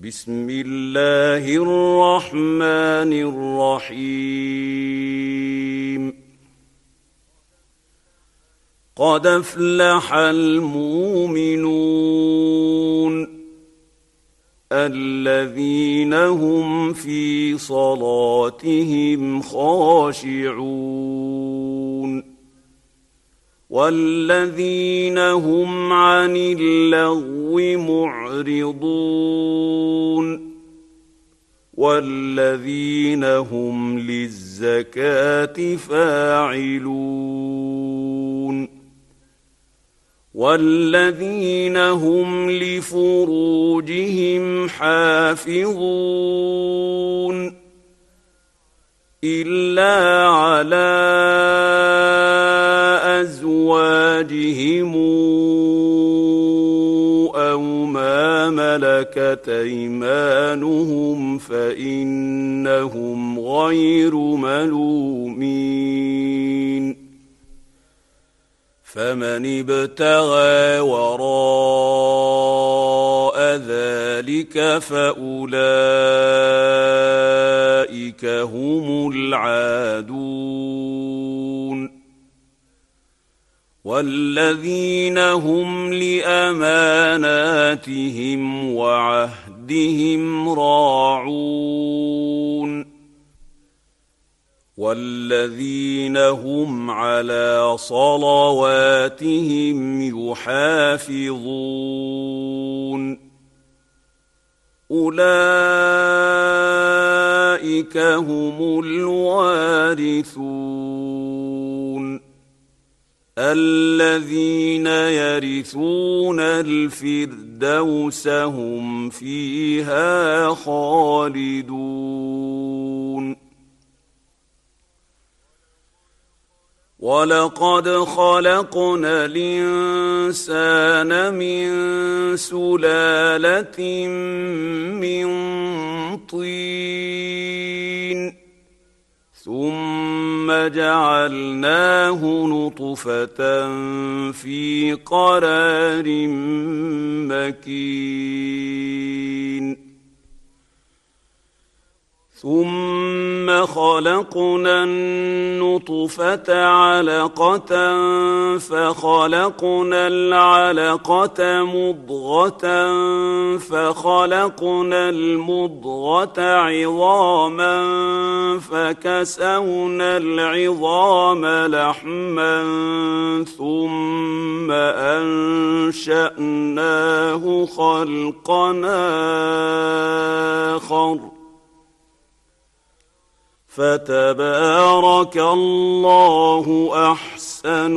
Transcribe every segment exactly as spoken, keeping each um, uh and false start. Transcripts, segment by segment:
بسم الله الرحمن الرحيم قد أفلح المؤمنون الذين هم في صلاتهم خاشعون والذين هم عن اللغو معرضون والذين هم للزكاة فاعلون والذين هم لفروجهم حافظون إلا على أزواجهم أو ما ملكت أيمانهم فإنهم غير ملومين فمن ابتغى وراء ذلك فأولئك هم العادون والذين هم لأماناتهم وعهدهم راعون والذين هم على صلواتهم يحافظون أولئك هم الوارثون الذين يرثون الفردوس هم فيها خالدون ولقد خلقنا الإنسان من سلالة من طين ثم جعلناه نطفة في قرار مكين ثم خلقنا النطفة علقة فخلقنا العلقة مضغة فخلقنا المضغة عظاما فكسونا العظام لحما ثم أنشأناه خلقا آخر فتبارك الله أحسن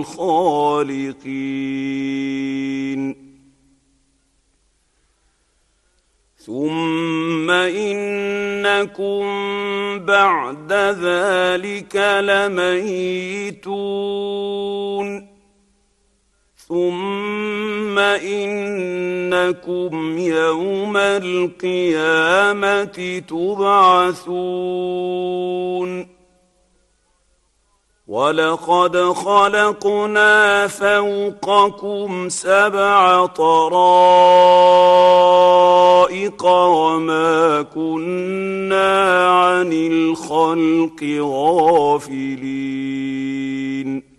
الخالقين ثم إنكم بعد ذلك لميتون ثم إنكم يوم القيامة تبعثون ولقد خلقنا فوقكم سبع طرائق وما كنا عن الخلق غافلين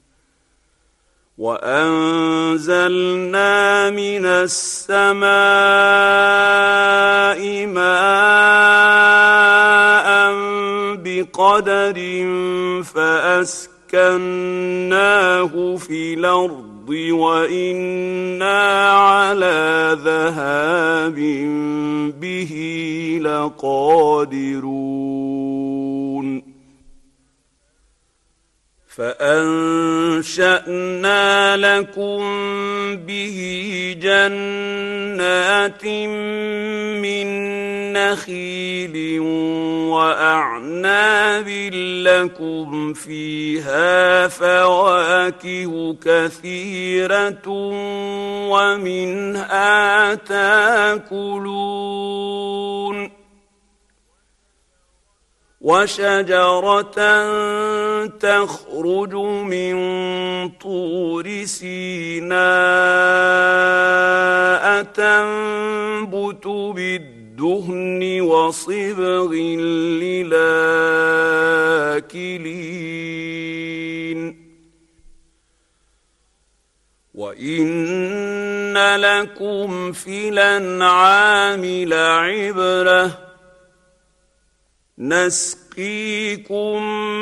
وأنزلنا من السماء ماء بقدر فأسكناه في الأرض وإنا على ذهاب به لقادرون فأنشأنا لكم به جنات من نخيل وأعناب لكم فيها فواكه كثيرة ومنها تأكلون وشجرة تخرج من طور سيناء تنبت بالدهن وصبغ للآكلين وإن لكم في الأنعام لعبرة نسقيكم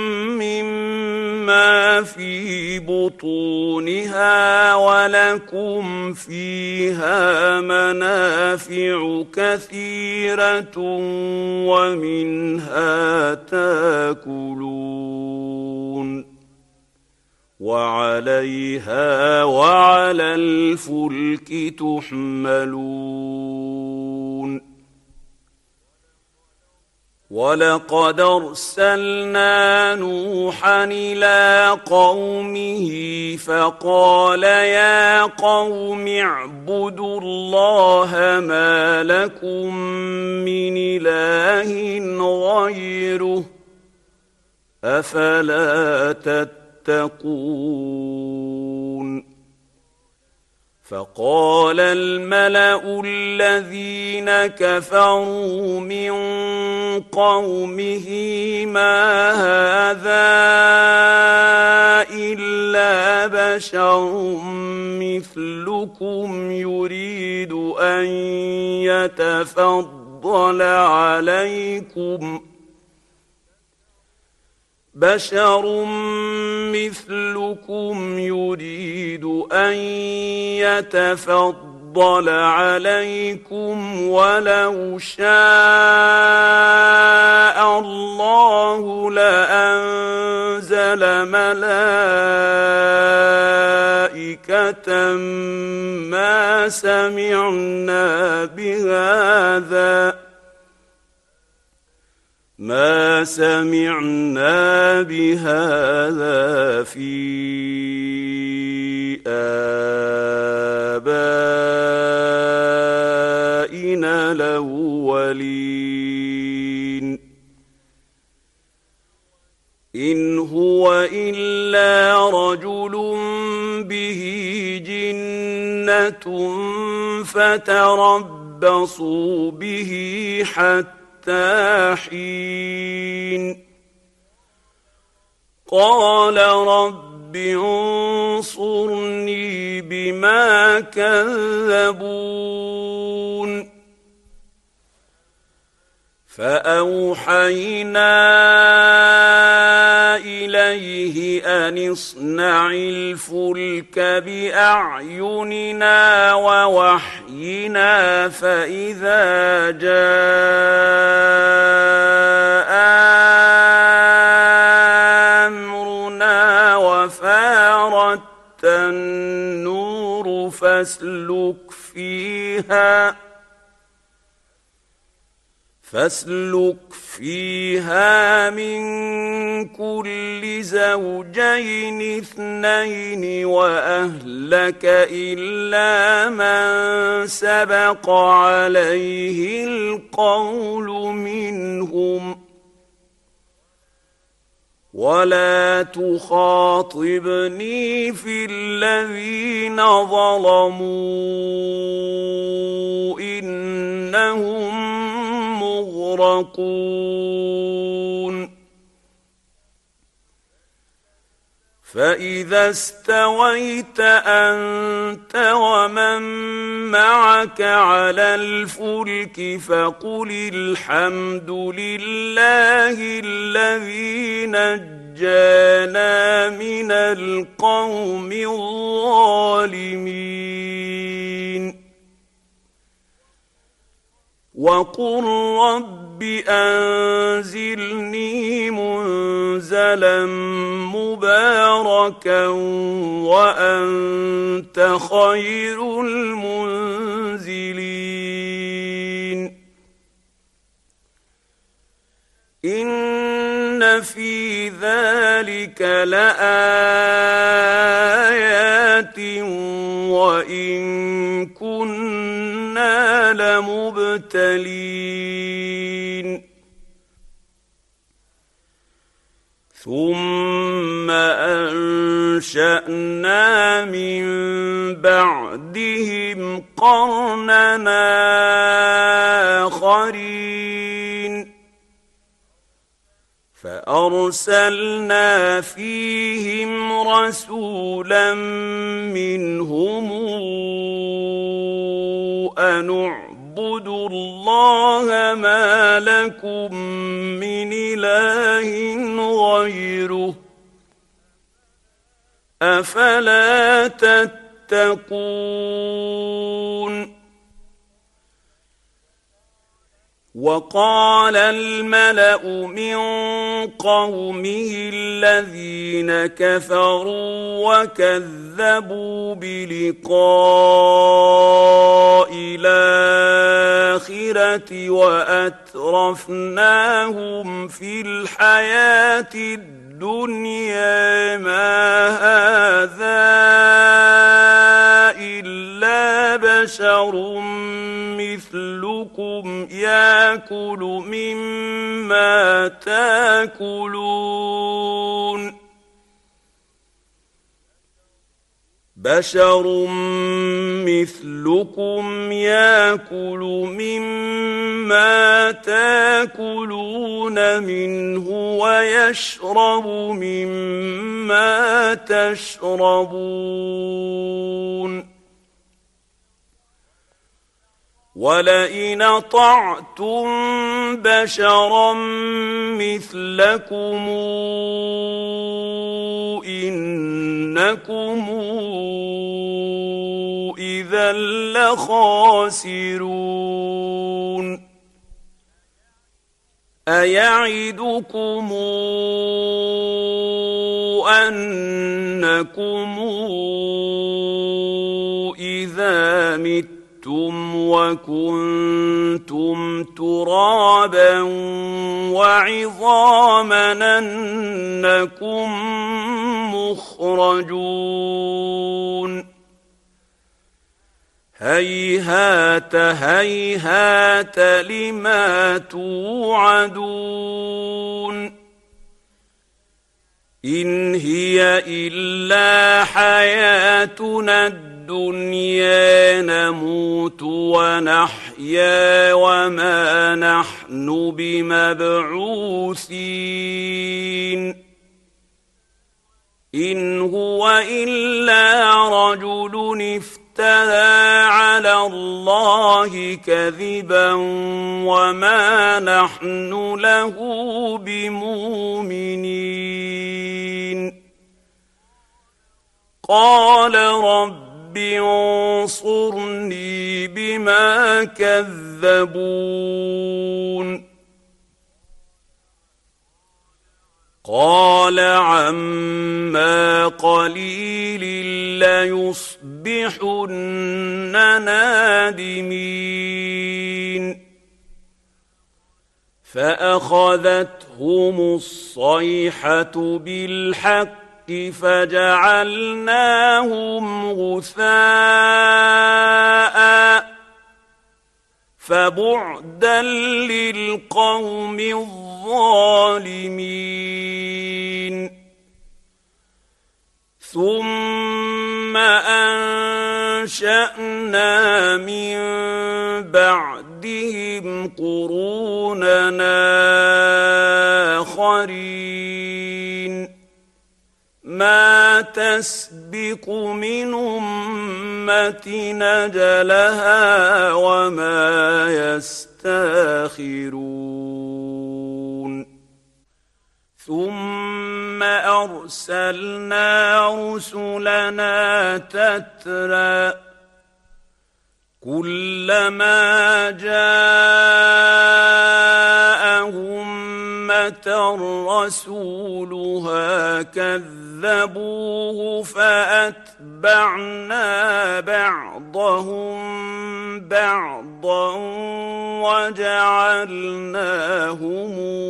مما في بطونها ولكم فيها منافع كثيرة ومنها تاكلون وعليها وعلى الفلك تحملون ولقد أرسلنا نوحا إلى قومه فقال يا قوم اعبدوا الله ما لكم من إله غيره أفلا تتقون فقال الملأ الذين كفروا من قومه ما هذا إلا بشر مثلكم يريد أن يتفضل عليكم بشر مثلكم يريد أن يتفضل عليكم ولو شاء الله لأنزل ملائكة ما سمعنا بهذا ما سمعنا بهذا في آبائنا الأولين إن هو إلا رجل به جنة فتربصوا به حتى حين قال رب انصرني بما كذبون فأوحينا إليه أن اصنع الفلك بأعيننا ووحينا فإذا جاء أمرنا وفارت النور فاسلك فيها فاسلك فيها من كل زوجين اثنين وأهلك إلا من سبق عليه القول منهم ولا تخاطبني في الذين ظلموا إنهم مغرقون فإذا استويت أنت ومن معك على الفلك فقل الحمد لله الذي نجانا من القوم الظالمين وقل رب أنزلني منزلا مباركا وأنت خير المنزلين إن في ذلك لآيات وإن كنا لمبتلين ثم أنشأنا من بعدهم قرننا آخرين فأرسلنا فيهم رسولا منهم أن اعبدوا الله ما لكم من إله غيره أفلا تتقون وقال الملأ من قومه الذين كفروا وكذبوا بلقاء الآخرة وأترفناهم في الحياة الدنيا ما هذا إلا بشر مثلكم يأكل مما تأكلون بشر مثلكم يأكل مما تأكلون منه ويشرب مما تشربون ولئن أطعتم بشرا مثلكم إنكم إذا لخاسرون أيعدكم أنكم إذا متم وكنتم ترابا وعظاما أنكم مخرجون هيهات هيهات لما توعدون إن هي إلا حياتنا الدنيا نموت ونحيا وما نحن بمبعوثين إن هو إلا رجل افترى على الله كذبا وما نحن له بمؤمنين قال رب انصرني بما كذبون قال عما قليل ليصبحن نادمين فأخذتهم الصيحة بالحق فجعلناهم غثاء فبعدا للقوم الظالمين ثم أنشأنا من بعدهم قروننا آخرين ما تسبق من أمة أجلها وما يستاخرون ثم أرسلنا رسلنا تترى كلما جاء أمة رسولها كذبوه فأتبعنا بعضهم بعضا وجعلناهم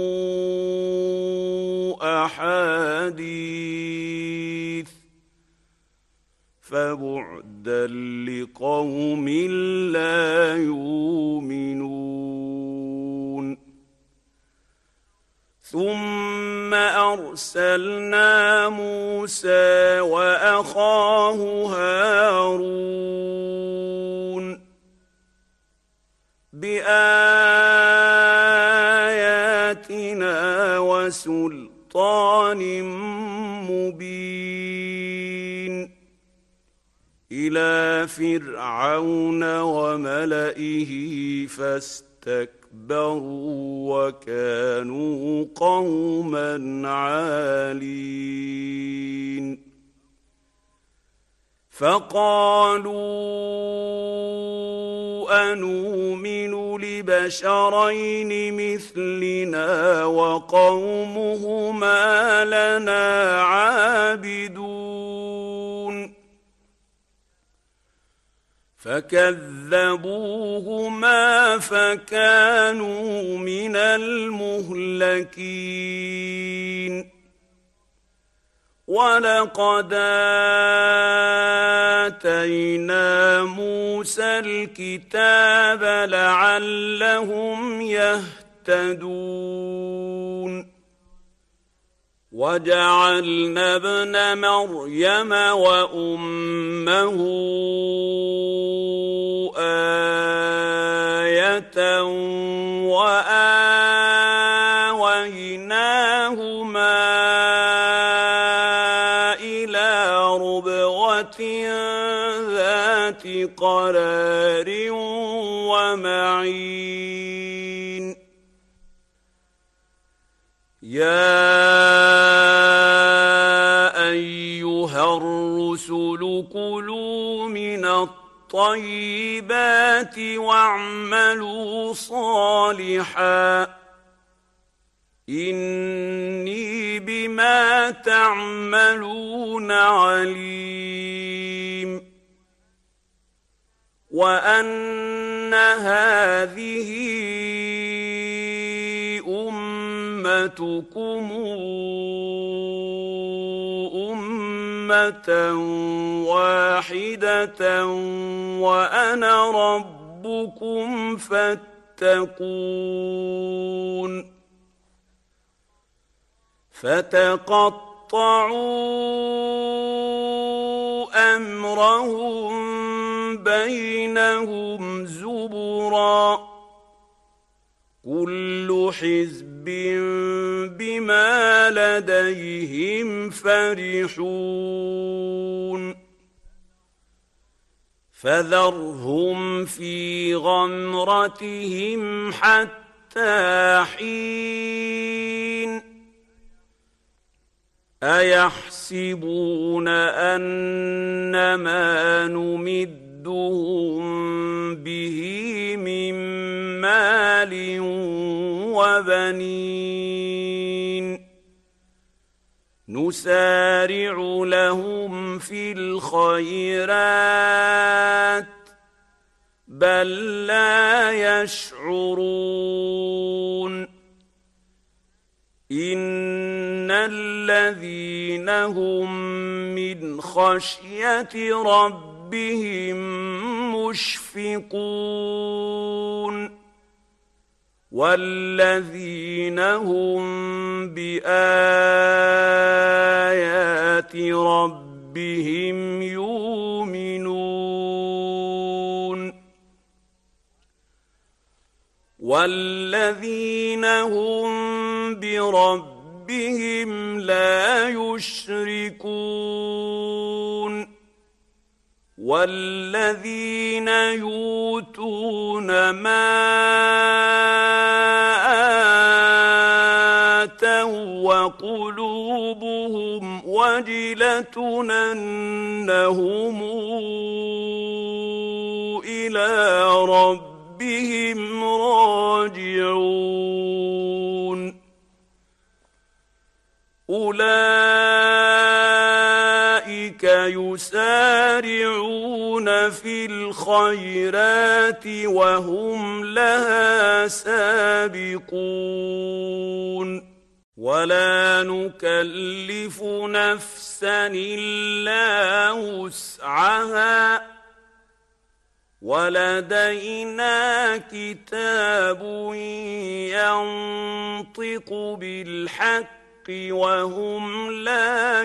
أحاديث فبعدا لقوم لا يؤمنون ثم ثم أرسلنا موسى وأخاه هارون بآياتنا وسلطان مبين إلى فرعون وملئه فاستكبروا وكانوا قوما عالين فقالوا أنؤمن لبشرين مثلنا وقومهما لنا عابدون فكذبوهما فكانوا من المهلكين ولقد آتينا موسى الكتاب لعلهم يهتدون وجعلنا ابن مريم وأمه آية وآويناهما إلى ربوة ذات قرار ومعين يا أيها الرسل كلوا من الطيبات واعملوا صالحا إني بما تعملون عليم وأن هذه أمتكم أمة واحدة وأنا ربكم فاتقون فتقطعوا أمرهم بينهم زبرا كل حزب بما لديهم فرحون فذرهم في غمرتهم حتى حين أيحسبون أنما نمدهم به من مال وبنين نسارع لهم في الخيرات بل لا يشعرون إن الذين هم من خشية ربهم مشفقون والذين هم بآيات ربهم يؤمنون والذين هم بربهم لا يشركون والذين يؤتون ما آتوا وقلوبهم وجلة أنهم إلى ربهم راجعون أولئك يسارعون في الخيرات وهم لها سابقون ولا نكلف نفسا إلا وسعها ولدينا كتاب ينطق بالحق وهم لا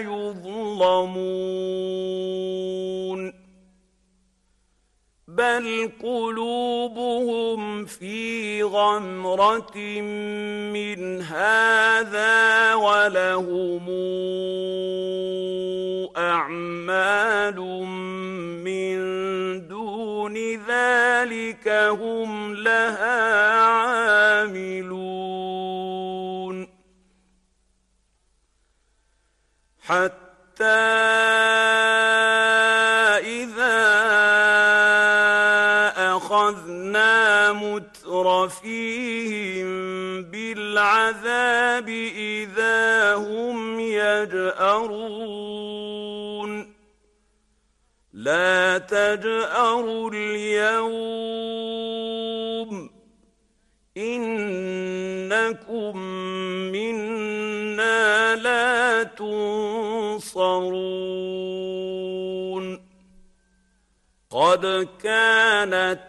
يظلمون بل قلوبهم في غمرة من هذا ولهم أعمال من دون ذلك هم لها عاملون حتى إذا أخذنا مترفيهم بالعذاب إذا هم يجأرون لا تجأروا اليوم إنكم منا لا تنصرون قد كانت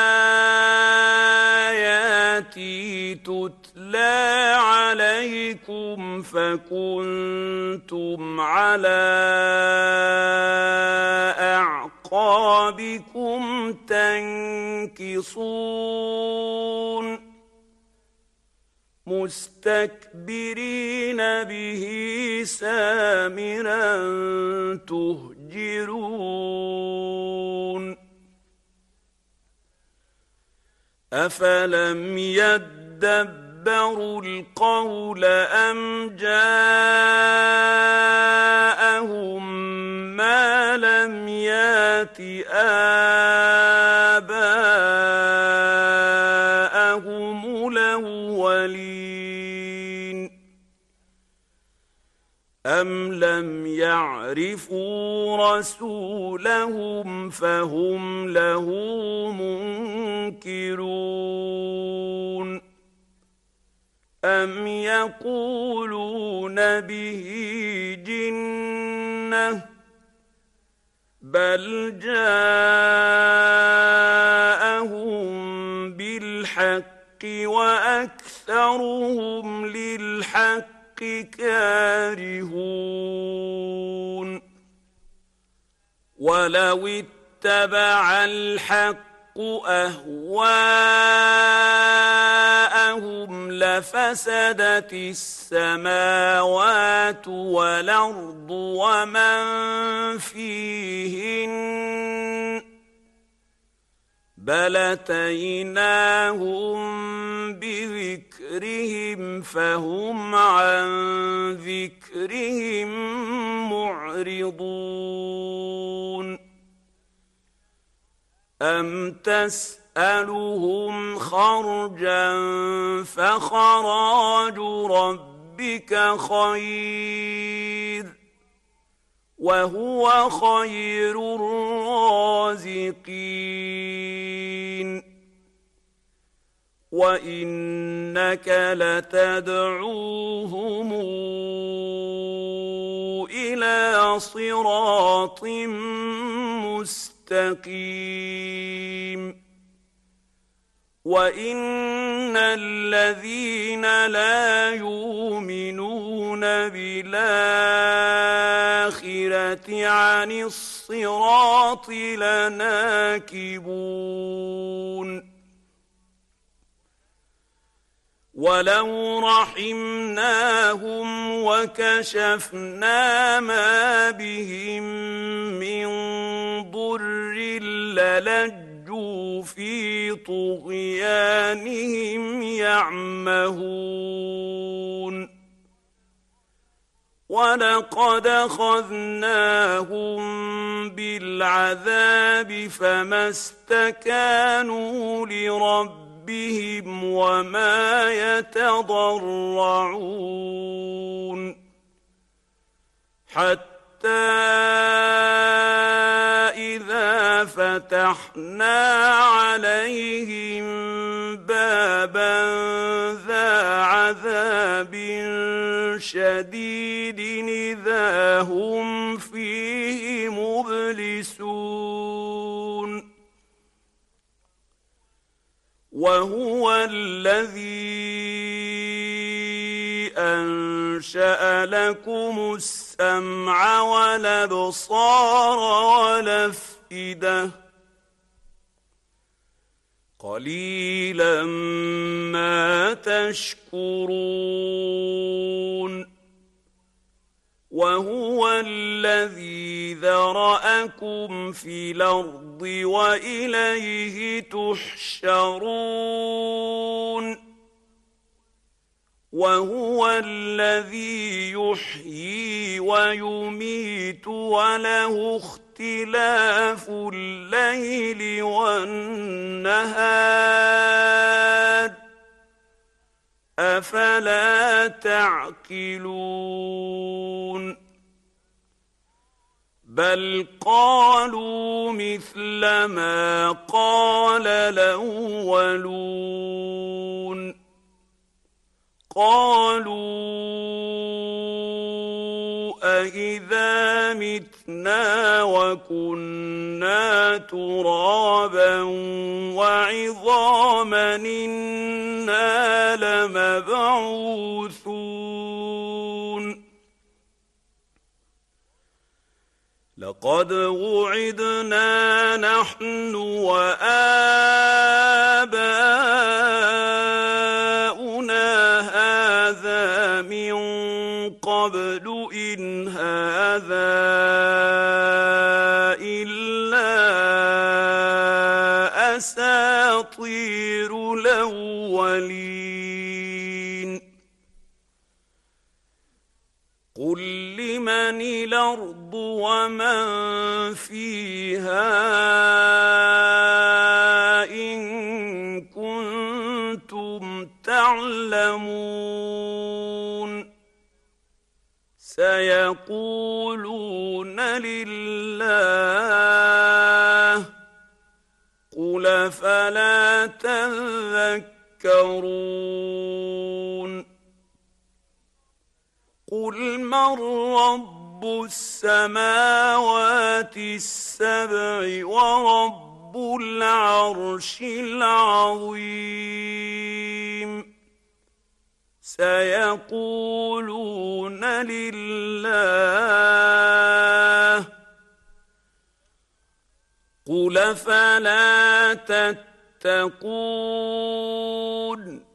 آياتي تتلى عليكم فكنتم على أعقابكم تنكصون مستكبرين به سامرا تهجرون أفلم يدبروا القول أم جاءهم ما لم يات آباءهم الأولين أم لم يعرفوا رسولهم فهم له منكرون أم يقولون به جنة بل جاءهم بالحق وأكثرهم للحق كارهون ولو اتبع الحق أهواءهم لفسدت السماوات والأرض ومن فيهن بل أتيناهم بذكرهم فهم عن ذكرهم معرضون أم تسألهم خرجا فخراج ربك خير وهو خير الرازقين وإنك لتدعوهم إلى صراط مستقيم وإن الذين لا يؤمنون بالآخرة عن الصراط لناكبون ولو رحمناهم وكشفنا ما بهم من ضر للجوا في طغيانهم يعمهون ولقد أخذناهم بالعذاب فما استكانوا لربهم بهم وما يتضرعون حتى إذا فتحنا عليهم بابا ذا عذاب شديد إذا هم فيه مبلسون وهو الذي أنشأ أنشأ لكم السمع والأبصار والأفئدة قليلا ما تشكرون وهو الذي ذرأكم في الأرض وإليه تحشرون وهو الذي يحيي ويميت وله اختلاف الليل والنهار أفلا تعقلون بل قالوا مثل ما قال الأولون قالوا أإذا متنا وكنا ترابا وعظاما إنا لمبعوثون لقد وعدنا نحن وآباؤنا هذا من قبل إن هذا إلا أساطير الأولين قل لمن الأرض ومن فيها إن كنتم تعلمون سيقولون لله قل فلا تذكرون قل من رب السماوات السبع ورب العرش العظيم سيقولون لله قل فلا تتقون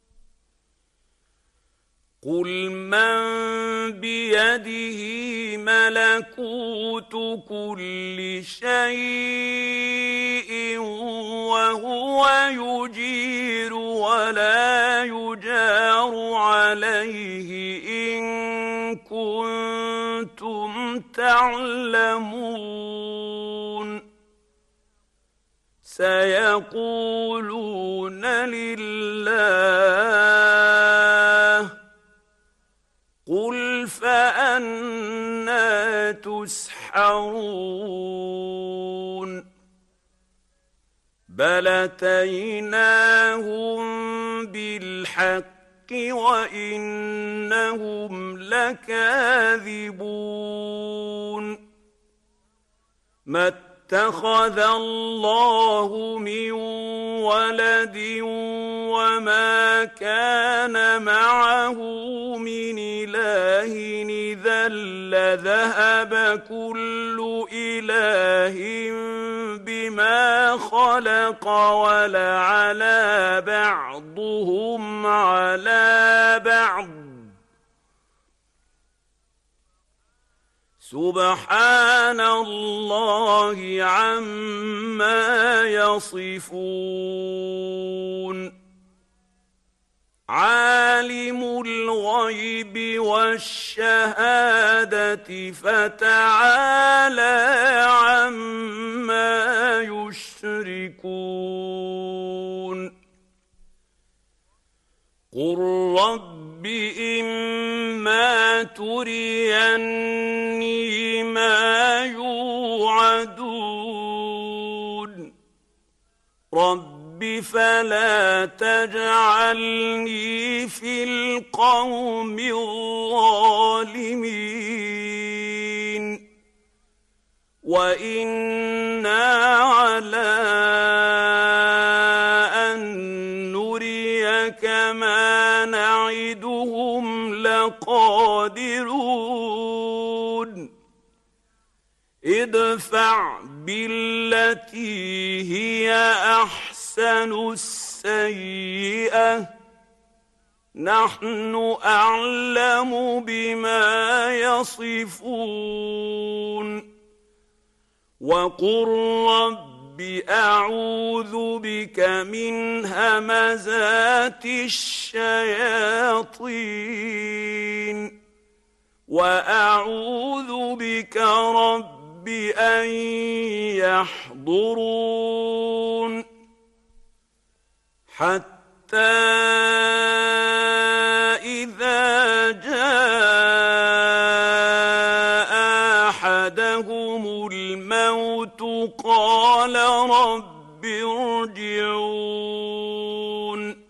قل من بيده ملكوت كل شيء وهو يجير ولا يجار عليه إن كنتم تعلمون سيقولون لله قل فأنى تسحرون بل أتيناهم بالحق وإنهم لكاذبون ما اتخذ الله من ولد وما كان معه من إله إذا لذهب كل إله بما خلق ولعلى بعضهم على بعض سبحان الله عما يصفون عالم الغيب والشهادة فتعالى عما يشركون قل رب إما تريني ما يوعدون رب فلا تجعلني في القوم الظالمين وإنا على أن نريك إنك ما نعدهم لقادرون ادفع بالتي هي أحسن السيئة نحن أعلم بما يصفون وقل رب أعوذ بك من همزات الشياطين وأعوذ بك رب أن يحضرون حتى إذا جاء أحدهم الموت قال رب ارجعون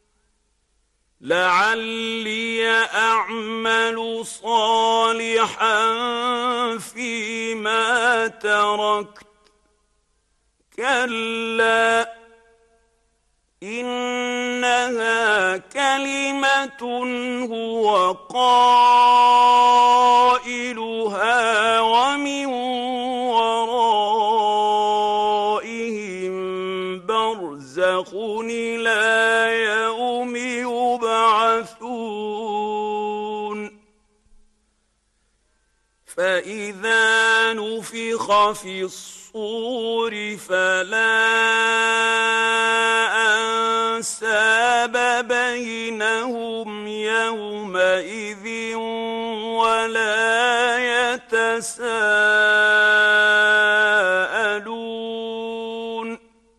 لعلي أعمل صالحا فيما تركت كلا إنها كلمة هو قائلها ومن ورائهم برزخ إلى يوم يبعثون فإذا نفخ في الصور فلا أنساب بينهم يومئذ ولا يتساءلون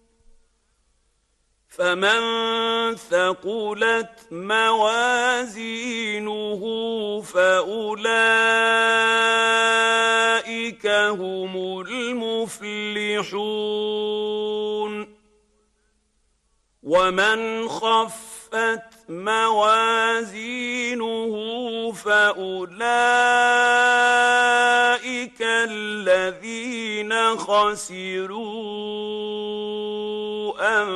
فمن ثقلت موازينه فأولئك هم المفلحون ومن خفت موازينه فأولئك الذين خسروا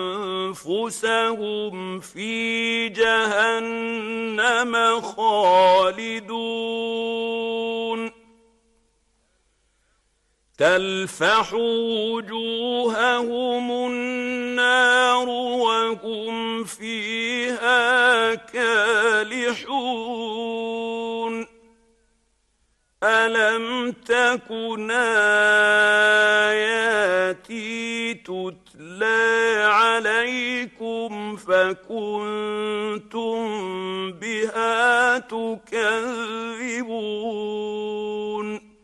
أنفسهم في جهنم خالدون تلفح وجوههم النار وهم فيها كالحون ألم تكن آياتي تتلى عليكم فكنتم بها تكذبون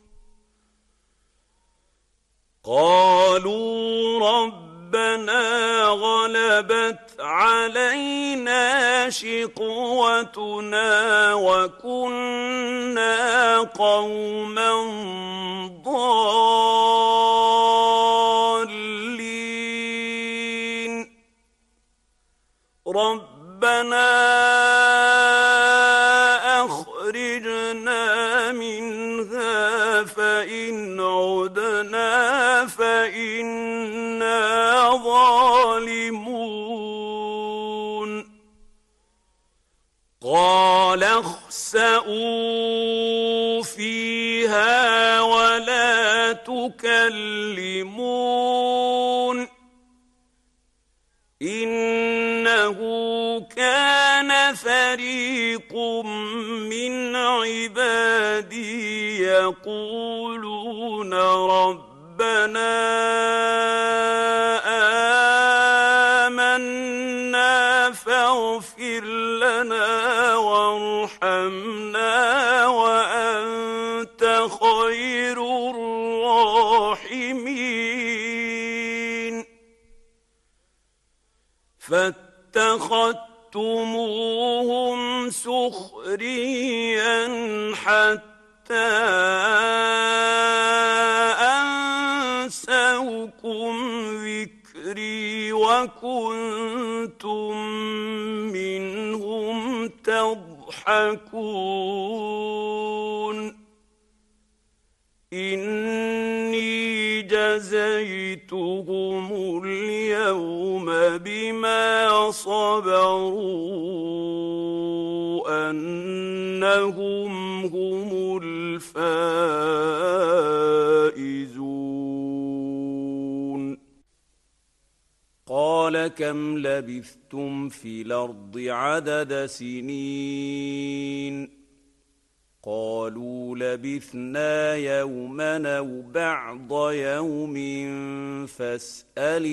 قالوا ربنا غلبت علينا شقوتنا وكنا قوما ضالين ربنا أخرجنا منها فإن عدنا فإنا ظالمون قال اخسئوا فيها ولا تكلمون إنه كان فريق من عبادي يقولون ربنا آمنا فاغفر لنا وارحمنا وأنت خير الراحمين فاتخذتموهم سخريا حتى أنسوكم ذكري وكنتم منهم تضحكون إني جزيتهم اليوم بما صبروا أنهم هم الفائزون قال كم لبثتم في الأرض عدد سنين قالوا لبثنا يوما أو بعض يوم فاسأل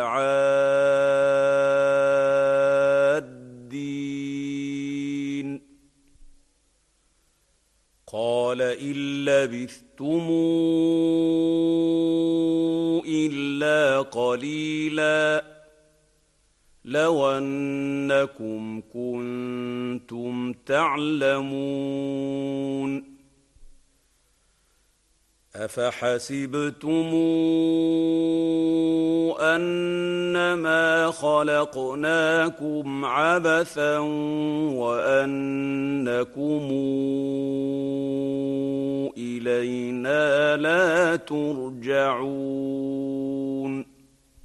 العادين قال إن لبثتم إلا قليلا لو أنكم كنتم تعلمون أفحسبتم أنما خلقناكم عبثا وأنكم إلينا لا ترجعون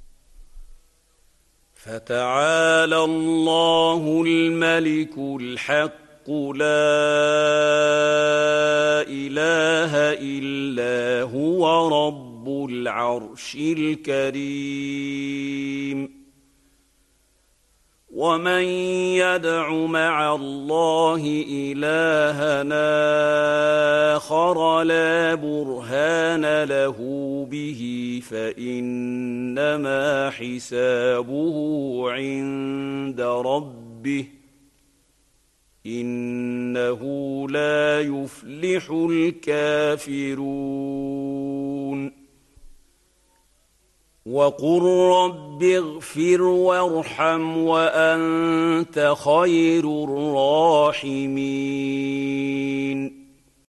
فتعالى الله الملك الحق لا إله إلا هو رب العرش الكريم ومن يدع مع الله إلها آخر لا برهان له به فإنما حسابه عند ربه إنه لا يفلح الكافرون وقل رب اغفر وارحم وأنت خير الراحمين